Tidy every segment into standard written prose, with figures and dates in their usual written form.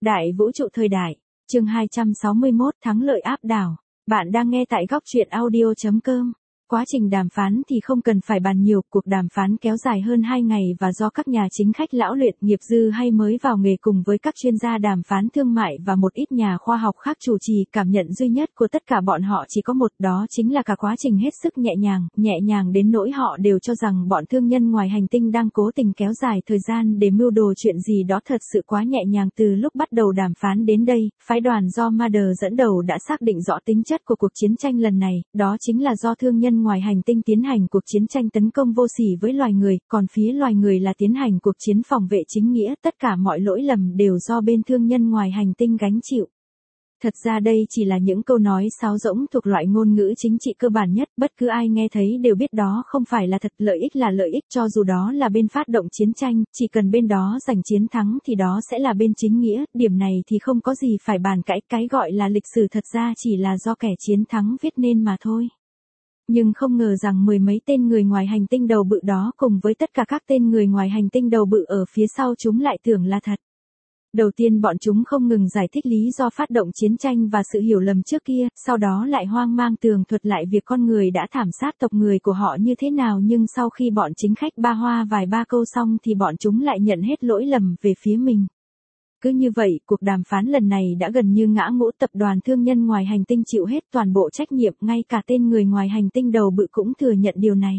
Đại vũ trụ thời đại, chương 261 thắng lợi áp đảo. Bạn đang nghe tại góc truyện audio.com. Quá trình đàm phán thì không cần phải bàn nhiều, cuộc đàm phán kéo dài hơn 2 ngày và do các nhà chính khách lão luyện, nghiệp dư hay mới vào nghề cùng với các chuyên gia đàm phán thương mại và một ít nhà khoa học khác chủ trì. Cảm nhận duy nhất của tất cả bọn họ chỉ có một, đó chính là cả quá trình hết sức nhẹ nhàng đến nỗi họ đều cho rằng bọn thương nhân ngoài hành tinh đang cố tình kéo dài thời gian để mưu đồ chuyện gì đó thật sự quá nhẹ nhàng. Từ lúc bắt đầu đàm phán đến đây, phái đoàn do Mulder dẫn đầu đã xác định rõ tính chất của cuộc chiến tranh lần này, đó chính là do thương nhân ngoài hành tinh tiến hành cuộc chiến tranh tấn công vô sỉ với loài người, còn phía loài người là tiến hành cuộc chiến phòng vệ chính nghĩa. Tất cả mọi lỗi lầm đều do bên thương nhân ngoài hành tinh gánh chịu. Thật ra đây chỉ là những câu nói sáo rỗng thuộc loại ngôn ngữ chính trị cơ bản nhất, bất cứ ai nghe thấy đều biết đó không phải là thật. Lợi ích là lợi ích, cho dù đó là bên phát động chiến tranh, chỉ cần bên đó giành chiến thắng thì đó sẽ là bên chính nghĩa, điểm này thì không có gì phải bàn cãi. Cái gọi là lịch sử thật ra chỉ là do kẻ chiến thắng viết nên mà thôi. Nhưng không ngờ rằng mười mấy tên người ngoài hành tinh đầu bự đó cùng với tất cả các tên người ngoài hành tinh đầu bự ở phía sau chúng lại tưởng là thật. Đầu tiên bọn chúng không ngừng giải thích lý do phát động chiến tranh và sự hiểu lầm trước kia, sau đó lại hoang mang tường thuật lại việc con người đã thảm sát tộc người của họ như thế nào. Nhưng sau khi bọn chính khách ba hoa vài ba câu xong thì bọn chúng lại nhận hết lỗi lầm về phía mình. Cứ như vậy, cuộc đàm phán lần này đã gần như ngã ngũ, tập đoàn thương nhân ngoài hành tinh chịu hết toàn bộ trách nhiệm, ngay cả tên người ngoài hành tinh đầu bự cũng thừa nhận điều này.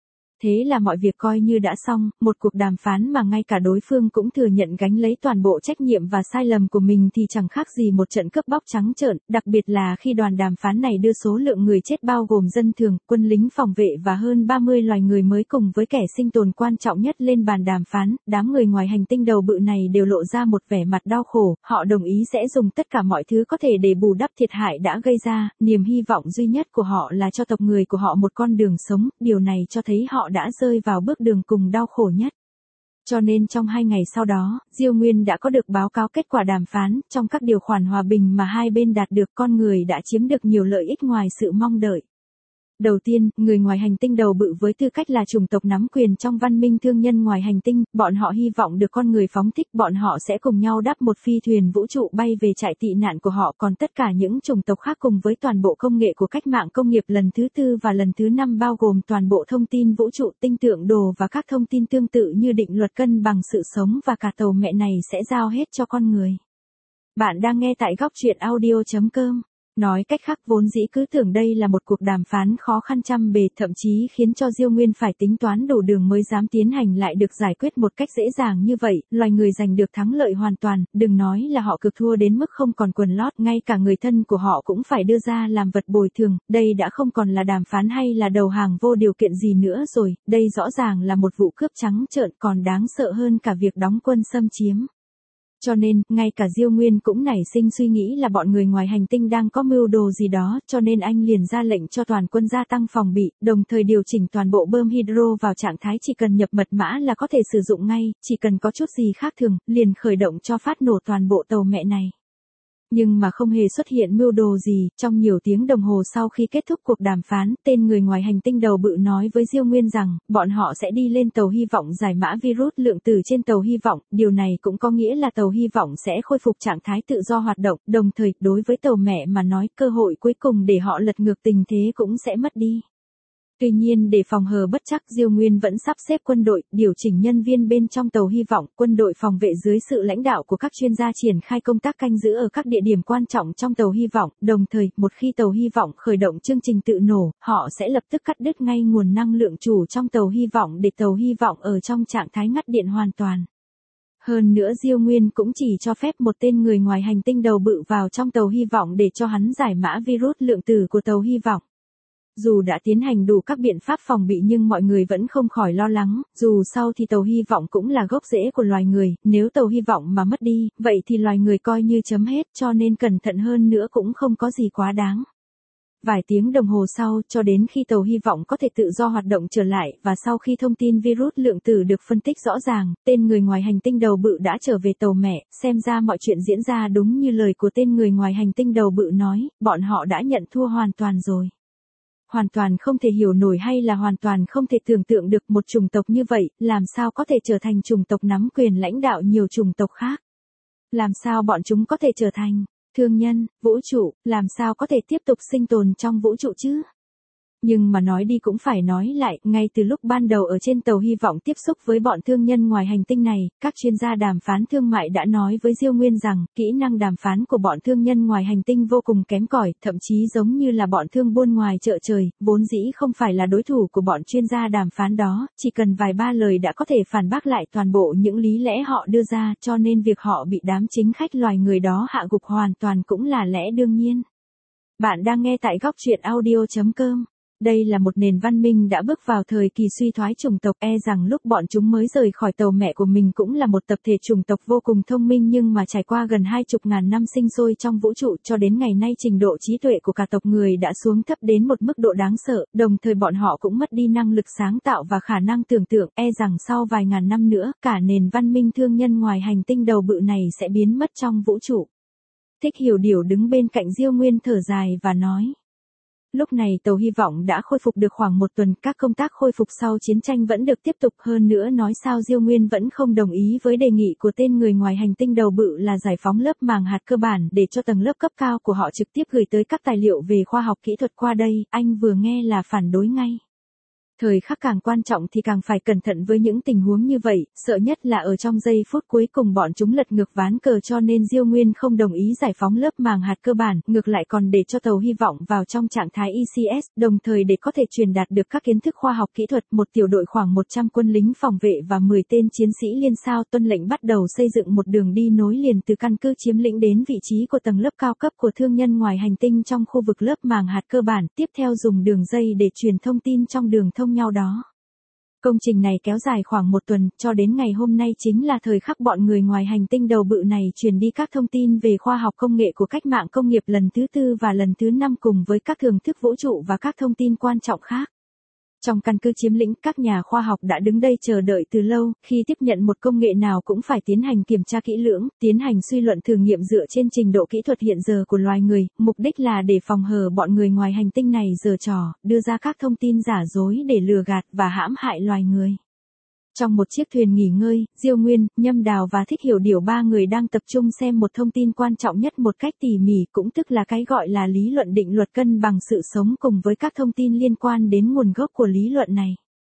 Thế là mọi việc coi như đã xong, một cuộc đàm phán mà ngay cả đối phương cũng thừa nhận gánh lấy toàn bộ trách nhiệm và sai lầm của mình thì chẳng khác gì một trận cướp bóc trắng trợn, đặc biệt là khi đoàn đàm phán này đưa số lượng người chết bao gồm dân thường, quân lính phòng vệ và hơn 30 loài người mới cùng với kẻ sinh tồn quan trọng nhất lên bàn đàm phán. Đám người ngoài hành tinh đầu bự này đều lộ ra một vẻ mặt đau khổ, họ đồng ý sẽ dùng tất cả mọi thứ có thể để bù đắp thiệt hại đã gây ra, niềm hy vọng duy nhất của họ là cho tộc người của họ một con đường sống, điều này cho thấy họ đã rơi vào bước đường cùng đau khổ nhất. Cho nên trong 2 ngày sau đó, Diêu Nguyên đã có được báo cáo kết quả đàm phán. Trong các điều khoản hòa bình mà hai bên đạt được, con người đã chiếm được nhiều lợi ích ngoài sự mong đợi. Đầu tiên, người ngoài hành tinh đầu bự với tư cách là chủng tộc nắm quyền trong văn minh thương nhân ngoài hành tinh, bọn họ hy vọng được con người phóng thích, bọn họ sẽ cùng nhau đắp một phi thuyền vũ trụ bay về trại tị nạn của họ. Còn tất cả những chủng tộc khác cùng với toàn bộ công nghệ của cách mạng công nghiệp lần thứ 4 và lần thứ 5 bao gồm toàn bộ thông tin vũ trụ, tinh tượng đồ và các thông tin tương tự như định luật cân bằng sự sống và cả tàu mẹ này sẽ giao hết cho con người. Bạn đang nghe tại góc truyện audio.com. Nói cách khác, vốn dĩ cứ tưởng đây là một cuộc đàm phán khó khăn trăm bề, thậm chí khiến cho Diêu Nguyên phải tính toán đủ đường mới dám tiến hành, lại được giải quyết một cách dễ dàng như vậy. Loài người giành được thắng lợi hoàn toàn, đừng nói là họ cực thua đến mức không còn quần lót, ngay cả người thân của họ cũng phải đưa ra làm vật bồi thường. Đây đã không còn là đàm phán hay là đầu hàng vô điều kiện gì nữa rồi, đây rõ ràng là một vụ cướp trắng trợn, còn đáng sợ hơn cả việc đóng quân xâm chiếm. Cho nên, ngay cả Diêu Nguyên cũng nảy sinh suy nghĩ là bọn người ngoài hành tinh đang có mưu đồ gì đó, cho nên anh liền ra lệnh cho toàn quân gia tăng phòng bị, đồng thời điều chỉnh toàn bộ bơm hydro vào trạng thái chỉ cần nhập mật mã là có thể sử dụng ngay, chỉ cần có chút gì khác thường, liền khởi động cho phát nổ toàn bộ tàu mẹ này. Nhưng mà không hề xuất hiện mưu đồ gì. Trong nhiều tiếng đồng hồ sau khi kết thúc cuộc đàm phán, tên người ngoài hành tinh đầu bự nói với Diêu Nguyên rằng, bọn họ sẽ đi lên tàu hy vọng giải mã virus lượng tử trên tàu hy vọng, điều này cũng có nghĩa là tàu hy vọng sẽ khôi phục trạng thái tự do hoạt động, đồng thời, đối với tàu mẹ mà nói, cơ hội cuối cùng để họ lật ngược tình thế cũng sẽ mất đi. Tuy nhiên để phòng hờ bất trắc, Diêu Nguyên vẫn sắp xếp quân đội, điều chỉnh nhân viên bên trong tàu hy vọng, quân đội phòng vệ dưới sự lãnh đạo của các chuyên gia triển khai công tác canh giữ ở các địa điểm quan trọng trong tàu hy vọng, đồng thời, một khi tàu hy vọng khởi động chương trình tự nổ, họ sẽ lập tức cắt đứt ngay nguồn năng lượng chủ trong tàu hy vọng để tàu hy vọng ở trong trạng thái ngắt điện hoàn toàn. Hơn nữa Diêu Nguyên cũng chỉ cho phép một tên người ngoài hành tinh đầu bự vào trong tàu hy vọng để cho hắn giải mã virus lượng tử của tàu hy vọng. Dù đã tiến hành đủ các biện pháp phòng bị nhưng mọi người vẫn không khỏi lo lắng, dù sao thì tàu hy vọng cũng là gốc rễ của loài người, nếu tàu hy vọng mà mất đi, vậy thì loài người coi như chấm hết, cho nên cẩn thận hơn nữa cũng không có gì quá đáng. Vài tiếng đồng hồ sau, cho đến khi tàu hy vọng có thể tự do hoạt động trở lại, và sau khi thông tin virus lượng tử được phân tích rõ ràng, tên người ngoài hành tinh đầu bự đã trở về tàu mẹ, xem ra mọi chuyện diễn ra đúng như lời của tên người ngoài hành tinh đầu bự nói, bọn họ đã nhận thua hoàn toàn rồi. Hoàn toàn không thể hiểu nổi hay là hoàn toàn không thể tưởng tượng được một chủng tộc như vậy, làm sao có thể trở thành chủng tộc nắm quyền lãnh đạo nhiều chủng tộc khác. Làm sao bọn chúng có thể trở thành thương nhân, vũ trụ, làm sao có thể tiếp tục sinh tồn trong vũ trụ chứ? Nhưng mà nói đi cũng phải nói lại, ngay từ lúc ban đầu ở trên tàu hy vọng tiếp xúc với bọn thương nhân ngoài hành tinh này, các chuyên gia đàm phán thương mại đã nói với Diêu Nguyên rằng, kỹ năng đàm phán của bọn thương nhân ngoài hành tinh vô cùng kém cỏi, thậm chí giống như là bọn thương buôn ngoài chợ trời, vốn dĩ không phải là đối thủ của bọn chuyên gia đàm phán đó, chỉ cần vài ba lời đã có thể phản bác lại toàn bộ những lý lẽ họ đưa ra, cho nên việc họ bị đám chính khách loài người đó hạ gục hoàn toàn cũng là lẽ đương nhiên. Bạn đang nghe tại góc truyện audio.com. Đây là một nền văn minh đã bước vào thời kỳ suy thoái chủng tộc, rằng lúc bọn chúng mới rời khỏi tàu mẹ của mình cũng là một tập thể chủng tộc vô cùng thông minh, nhưng mà trải qua gần 20.000 năm sinh sôi trong vũ trụ cho đến ngày nay trình độ trí tuệ của cả tộc người đã xuống thấp đến một mức độ đáng sợ, đồng thời bọn họ cũng mất đi năng lực sáng tạo và khả năng tưởng tượng, rằng sau vài ngàn năm nữa, cả nền văn minh thương nhân ngoài hành tinh đầu bự này sẽ biến mất trong vũ trụ. Thích Hiểu Điểu đứng bên cạnh Diêu Nguyên thở dài và nói. Lúc này tàu hy vọng đã khôi phục được khoảng một tuần, các công tác khôi phục sau chiến tranh vẫn được tiếp tục, hơn nữa nói sao Diêu Nguyên vẫn không đồng ý với đề nghị của tên người ngoài hành tinh đầu bự là giải phóng lớp màng hạt cơ bản để cho tầng lớp cấp cao của họ trực tiếp gửi tới các tài liệu về khoa học kỹ thuật qua đây, anh vừa nghe là phản đối ngay. Thời khắc càng quan trọng thì càng phải cẩn thận với những tình huống như vậy, sợ nhất là ở trong giây phút cuối cùng bọn chúng lật ngược ván cờ, cho nên Diêu Nguyên không đồng ý giải phóng lớp màng hạt cơ bản, ngược lại còn để cho tàu hy vọng vào trong trạng thái ECS, đồng thời để có thể truyền đạt được các kiến thức khoa học kỹ thuật, một tiểu đội khoảng 100 quân lính phòng vệ và 10 tên chiến sĩ liên sao tuân lệnh bắt đầu xây dựng một đường đi nối liền từ căn cứ chiếm lĩnh đến vị trí của tầng lớp cao cấp của thương nhân ngoài hành tinh trong khu vực lớp màng hạt cơ bản, tiếp theo dùng đường dây để truyền thông tin trong đường thông nhau đó. Công trình này kéo dài khoảng một tuần, cho đến ngày hôm nay chính là thời khắc bọn người ngoài hành tinh đầu bự này truyền đi các thông tin về khoa học công nghệ của cách mạng công nghiệp lần thứ 4 và lần thứ 5 cùng với các thưởng thức vũ trụ và các thông tin quan trọng khác. Trong căn cứ chiếm lĩnh, các nhà khoa học đã đứng đây chờ đợi từ lâu, khi tiếp nhận một công nghệ nào cũng phải tiến hành kiểm tra kỹ lưỡng, tiến hành suy luận thử nghiệm dựa trên trình độ kỹ thuật hiện giờ của loài người, mục đích là để phòng hờ bọn người ngoài hành tinh này giở trò, đưa ra các thông tin giả dối để lừa gạt và hãm hại loài người. Trong một chiếc thuyền nghỉ ngơi, Diêu Nguyên, Nhâm Đào và Thích Hiểu Điểu ba người đang tập trung xem một thông tin quan trọng nhất một cách tỉ mỉ, cũng tức là cái gọi là lý luận định luật cân bằng sự sống cùng với các thông tin liên quan đến nguồn gốc của lý luận này.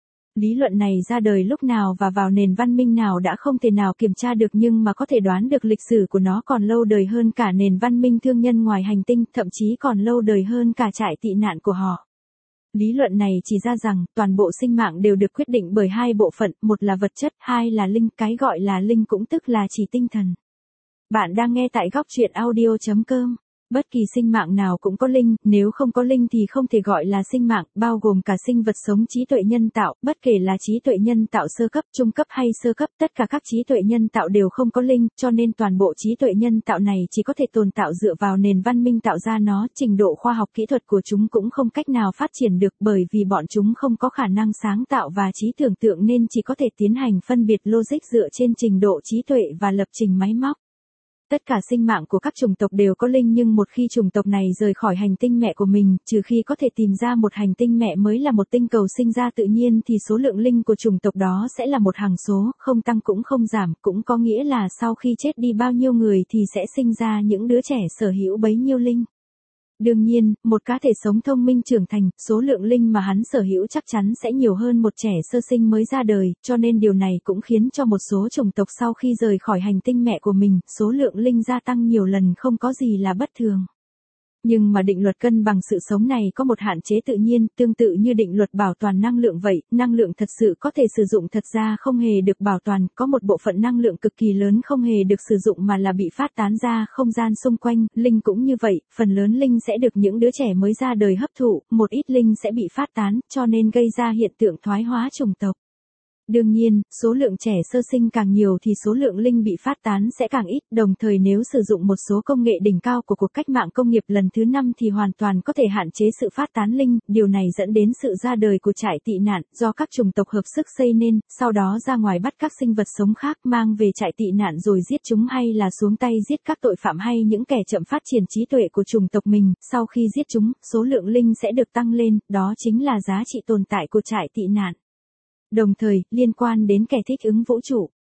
Lý luận này ra đời lúc nào và vào nền văn minh nào đã không thể nào kiểm tra được, nhưng mà có thể đoán được lịch sử của nó còn lâu đời hơn cả nền văn minh thương nhân ngoài hành tinh, thậm chí còn lâu đời hơn cả trại tị nạn của họ. Lý luận này chỉ ra rằng, toàn bộ sinh mạng đều được quyết định bởi hai bộ phận, một là vật chất, hai là linh, cái gọi là linh cũng tức là chỉ tinh thần. Bạn đang nghe tại góc truyện audio.com. Bất kỳ sinh mạng nào cũng có linh, nếu không có linh thì không thể gọi là sinh mạng, bao gồm cả sinh vật sống trí tuệ nhân tạo, bất kể là trí tuệ nhân tạo sơ cấp, trung cấp hay sơ cấp, tất cả các trí tuệ nhân tạo đều không có linh, cho nên toàn bộ trí tuệ nhân tạo này chỉ có thể tồn tạo dựa vào nền văn minh tạo ra nó, trình độ khoa học kỹ thuật của chúng cũng không cách nào phát triển được bởi vì bọn chúng không có khả năng sáng tạo và trí tưởng tượng nên chỉ có thể tiến hành phân biệt logic dựa trên trình độ trí tuệ và lập trình máy móc. Tất cả sinh mạng của các chủng tộc đều có linh, nhưng một khi chủng tộc này rời khỏi hành tinh mẹ của mình, trừ khi có thể tìm ra một hành tinh mẹ mới là một tinh cầu sinh ra tự nhiên thì số lượng linh của chủng tộc đó sẽ là một hằng số, không tăng cũng không giảm, cũng có nghĩa là sau khi chết đi bao nhiêu người thì sẽ sinh ra những đứa trẻ sở hữu bấy nhiêu linh. Đương nhiên, một cá thể sống thông minh trưởng thành, số lượng linh mà hắn sở hữu chắc chắn sẽ nhiều hơn một trẻ sơ sinh mới ra đời, cho nên điều này cũng khiến cho một số chủng tộc sau khi rời khỏi hành tinh mẹ của mình, số lượng linh gia tăng nhiều lần không có gì là bất thường. Nhưng mà định luật cân bằng sự sống này có một hạn chế tự nhiên, tương tự như định luật bảo toàn năng lượng vậy, năng lượng thật sự có thể sử dụng thật ra không hề được bảo toàn, có một bộ phận năng lượng cực kỳ lớn không hề được sử dụng mà là bị phát tán ra không gian xung quanh, linh cũng như vậy, phần lớn linh sẽ được những đứa trẻ mới ra đời hấp thụ, một ít linh sẽ bị phát tán, cho nên gây ra hiện tượng thoái hóa chủng tộc. Đương nhiên, số lượng trẻ sơ sinh càng nhiều thì số lượng linh bị phát tán sẽ càng ít, đồng thời nếu sử dụng một số công nghệ đỉnh cao của cuộc cách mạng công nghiệp lần thứ 5 thì hoàn toàn có thể hạn chế sự phát tán linh, điều này dẫn đến sự ra đời của trại tị nạn, do các chủng tộc hợp sức xây nên, sau đó ra ngoài bắt các sinh vật sống khác mang về trại tị nạn rồi giết chúng hay là xuống tay giết các tội phạm hay những kẻ chậm phát triển trí tuệ của chủng tộc mình, sau khi giết chúng, số lượng linh sẽ được tăng lên, đó chính là giá trị tồn tại của trại tị nạn. Đồng thời, liên quan đến kẻ thích ứng vũ trụ,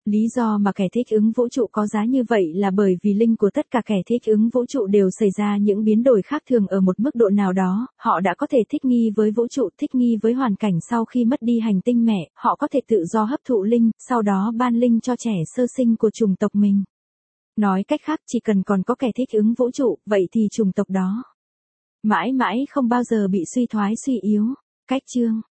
Lý do mà kẻ thích ứng vũ trụ có giá như vậy là bởi vì linh của tất cả kẻ thích ứng vũ trụ đều xảy ra những biến đổi khác thường ở một mức độ nào đó, họ đã có thể thích nghi với vũ trụ, thích nghi với hoàn cảnh sau khi mất đi hành tinh mẹ, họ có thể tự do hấp thụ linh, sau đó ban linh cho trẻ sơ sinh của chủng tộc mình. Nói cách khác, chỉ cần còn có kẻ thích ứng vũ trụ, vậy thì chủng tộc đó mãi mãi không bao giờ bị suy thoái suy yếu. Cách chương